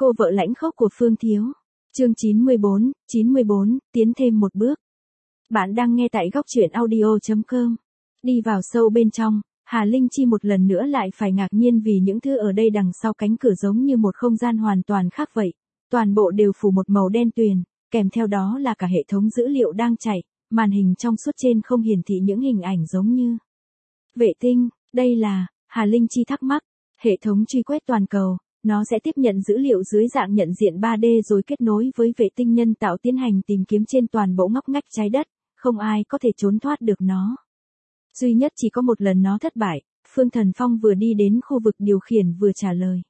cô vợ lãnh khốc của Phương Thiếu. Chương 94, tiến thêm một bước. Bạn đang nghe tại góc truyện audio.com. Đi vào sâu bên trong, Hà Linh Chi một lần nữa lại phải ngạc nhiên vì những thứ ở đây đằng sau cánh cửa giống như một không gian hoàn toàn khác vậy. Toàn bộ đều phủ một màu đen tuyền, kèm theo đó là cả hệ thống dữ liệu đang chạy, màn hình trong suốt trên không hiển thị những hình ảnh giống như vệ tinh. Đây là, Hà Linh Chi thắc mắc, hệ thống truy quét toàn cầu. Nó sẽ tiếp nhận dữ liệu dưới dạng nhận diện 3D rồi kết nối với vệ tinh nhân tạo tiến hành tìm kiếm trên toàn bộ ngóc ngách trái đất, không ai có thể trốn thoát được nó. Duy nhất chỉ có một lần nó thất bại, Phương Thần Phong vừa đi đến khu vực điều khiển vừa trả lời.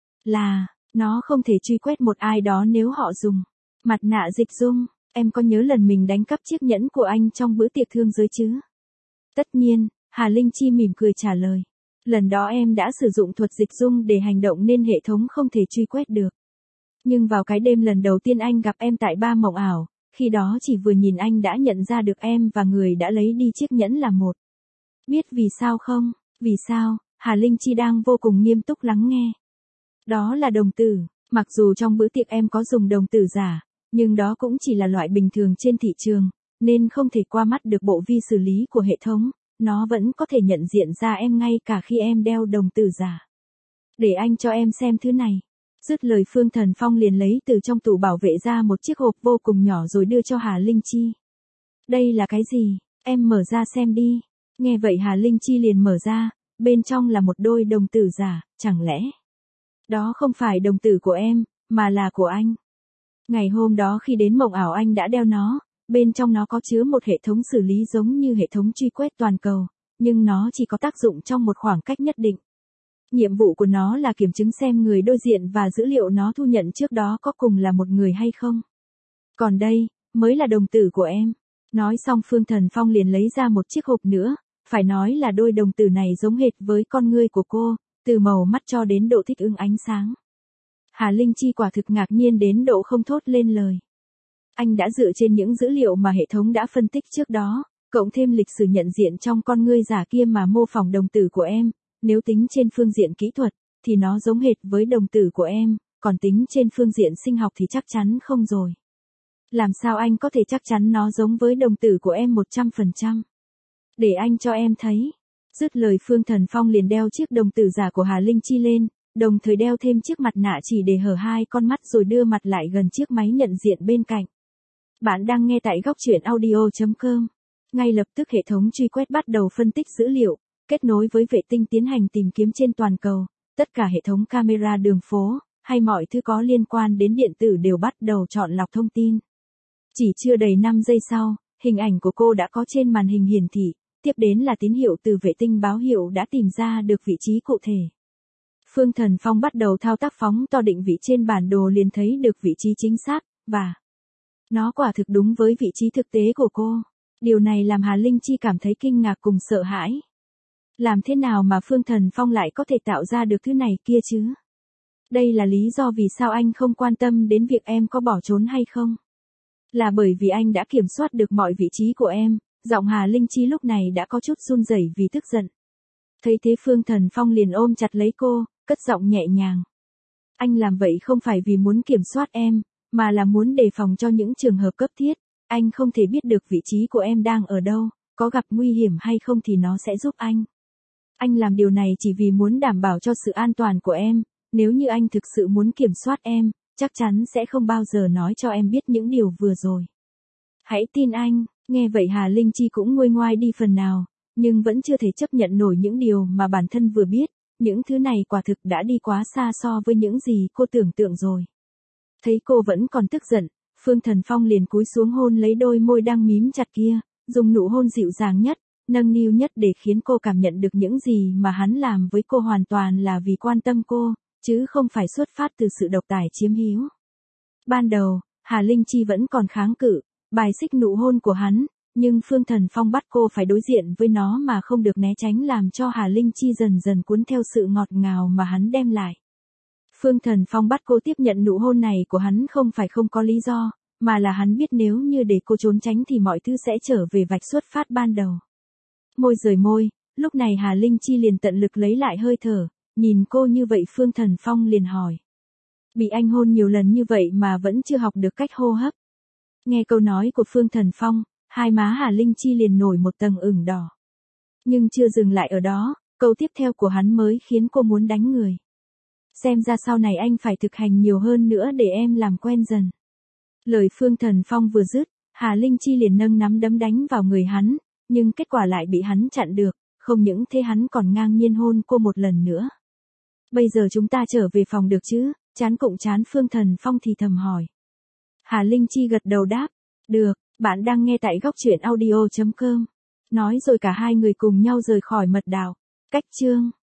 Là, nó không thể truy quét một ai đó nếu họ dùng mặt nạ dịch dung. Em có nhớ lần mình đánh cắp chiếc nhẫn của anh trong bữa tiệc thương giới chứ? Tất nhiên, Hà Linh Chi mỉm cười trả lời. Lần đó em đã sử dụng thuật dịch dung để hành động nên hệ thống không thể truy quét được. Nhưng vào cái đêm lần đầu tiên anh gặp em tại ba mộng ảo, khi đó chỉ vừa nhìn anh đã nhận ra được em và người đã lấy đi chiếc nhẫn là một. Biết vì sao không? Vì sao? Hà Linh Chi đang vô cùng nghiêm túc lắng nghe. Đó là đồng tử, mặc dù trong bữa tiệc em có dùng đồng tử giả, nhưng đó cũng chỉ là loại bình thường trên thị trường, nên không thể qua mắt được bộ vi xử lý của hệ thống. Nó vẫn có thể nhận diện ra em ngay cả khi em đeo đồng tử giả. Để anh cho em xem thứ này. Dứt lời Phương Thần Phong liền lấy từ trong tủ bảo vệ ra một chiếc hộp vô cùng nhỏ rồi đưa cho Hà Linh Chi. Đây là cái gì? Em mở ra xem đi. Nghe vậy Hà Linh Chi liền mở ra, bên trong là một đôi đồng tử giả, chẳng lẽ đó không phải đồng tử của em, mà là của anh. Ngày hôm đó khi đến mộng ảo anh đã đeo nó. Bên trong nó có chứa một hệ thống xử lý giống như hệ thống truy quét toàn cầu, nhưng nó chỉ có tác dụng trong một khoảng cách nhất định. Nhiệm vụ của nó là kiểm chứng xem người đối diện và dữ liệu nó thu nhận trước đó có cùng là một người hay không. Còn đây, mới là đồng tử của em. Nói xong Phương Thần Phong liền lấy ra một chiếc hộp nữa, phải nói là đôi đồng tử này giống hệt với con ngươi của cô, từ màu mắt cho đến độ thích ứng ánh sáng. Hà Linh Chi quả thực ngạc nhiên đến độ không thốt lên lời. Anh đã dựa trên những dữ liệu mà hệ thống đã phân tích trước đó, cộng thêm lịch sử nhận diện trong con ngươi giả kia mà mô phỏng đồng tử của em, nếu tính trên phương diện kỹ thuật, thì nó giống hệt với đồng tử của em, còn tính trên phương diện sinh học thì chắc chắn không rồi. Làm sao anh có thể chắc chắn nó giống với đồng tử của em 100%? Để anh cho em thấy. Dứt lời Phương Thần Phong liền đeo chiếc đồng tử giả của Hà Linh Chi lên, đồng thời đeo thêm chiếc mặt nạ chỉ để hở hai con mắt rồi đưa mặt lại gần chiếc máy nhận diện bên cạnh. Bạn đang nghe tại góc truyện audio.com. Ngay lập tức hệ thống truy quét bắt đầu phân tích dữ liệu, kết nối với vệ tinh tiến hành tìm kiếm trên toàn cầu. Tất cả hệ thống camera đường phố, hay mọi thứ có liên quan đến điện tử đều bắt đầu chọn lọc thông tin. Chỉ chưa đầy 5 giây sau, hình ảnh của cô đã có trên màn hình hiển thị, tiếp đến là tín hiệu từ vệ tinh báo hiệu đã tìm ra được vị trí cụ thể. Phương Thần Phong bắt đầu thao tác phóng to định vị trên bản đồ liền thấy được vị trí chính xác, và nó quả thực đúng với vị trí thực tế của cô. Điều này làm Hà Linh Chi cảm thấy kinh ngạc cùng sợ hãi. Làm thế nào mà Phương Thần Phong lại có thể tạo ra được thứ này kia chứ? Đây là lý do vì sao anh không quan tâm đến việc em có bỏ trốn hay không? Là bởi vì anh đã kiểm soát được mọi vị trí của em. Giọng Hà Linh Chi lúc này đã có chút run rẩy vì tức giận. Thấy thế Phương Thần Phong liền ôm chặt lấy cô, cất giọng nhẹ nhàng. Anh làm vậy không phải vì muốn kiểm soát em, mà là muốn đề phòng cho những trường hợp cấp thiết. Anh không thể biết được vị trí của em đang ở đâu, có gặp nguy hiểm hay không thì nó sẽ giúp anh. Anh làm điều này chỉ vì muốn đảm bảo cho sự an toàn của em, nếu như anh thực sự muốn kiểm soát em, chắc chắn sẽ không bao giờ nói cho em biết những điều vừa rồi. Hãy tin anh. Nghe vậy Hà Linh Chi cũng nguôi ngoai đi phần nào, nhưng vẫn chưa thể chấp nhận nổi những điều mà bản thân vừa biết, những thứ này quả thực đã đi quá xa so với những gì cô tưởng tượng rồi. Thấy cô vẫn còn tức giận, Phương Thần Phong liền cúi xuống hôn lấy đôi môi đang mím chặt kia, dùng nụ hôn dịu dàng nhất, nâng niu nhất để khiến cô cảm nhận được những gì mà hắn làm với cô hoàn toàn là vì quan tâm cô, chứ không phải xuất phát từ sự độc tài chiếm hữu. Ban đầu, Hà Linh Chi vẫn còn kháng cự, bài xích nụ hôn của hắn, nhưng Phương Thần Phong bắt cô phải đối diện với nó mà không được né tránh làm cho Hà Linh Chi dần dần cuốn theo sự ngọt ngào mà hắn đem lại. Phương Thần Phong bắt cô tiếp nhận nụ hôn này của hắn không phải không có lý do, mà là hắn biết nếu như để cô trốn tránh thì mọi thứ sẽ trở về vạch xuất phát ban đầu. Môi rời môi, lúc này Hà Linh Chi liền tận lực lấy lại hơi thở, nhìn cô như vậy Phương Thần Phong liền hỏi. Bị anh hôn nhiều lần như vậy mà vẫn chưa học được cách hô hấp. Nghe câu nói của Phương Thần Phong, hai má Hà Linh Chi liền nổi một tầng ửng đỏ. Nhưng chưa dừng lại ở đó, câu tiếp theo của hắn mới khiến cô muốn đánh người. Xem ra sau này anh phải thực hành nhiều hơn nữa để em làm quen dần. Lời Phương Thần Phong vừa dứt, Hà Linh Chi liền nâng nắm đấm đánh vào người hắn, nhưng kết quả lại bị hắn chặn được, không những thế hắn còn ngang nhiên hôn cô một lần nữa. Bây giờ chúng ta trở về phòng được chứ? Chán cộng chán Phương Thần Phong thì thầm hỏi. Hà Linh Chi gật đầu đáp. Được, bạn đang nghe tại góc truyện audio.com. Nói rồi cả hai người cùng nhau rời khỏi mật đạo. Cách chương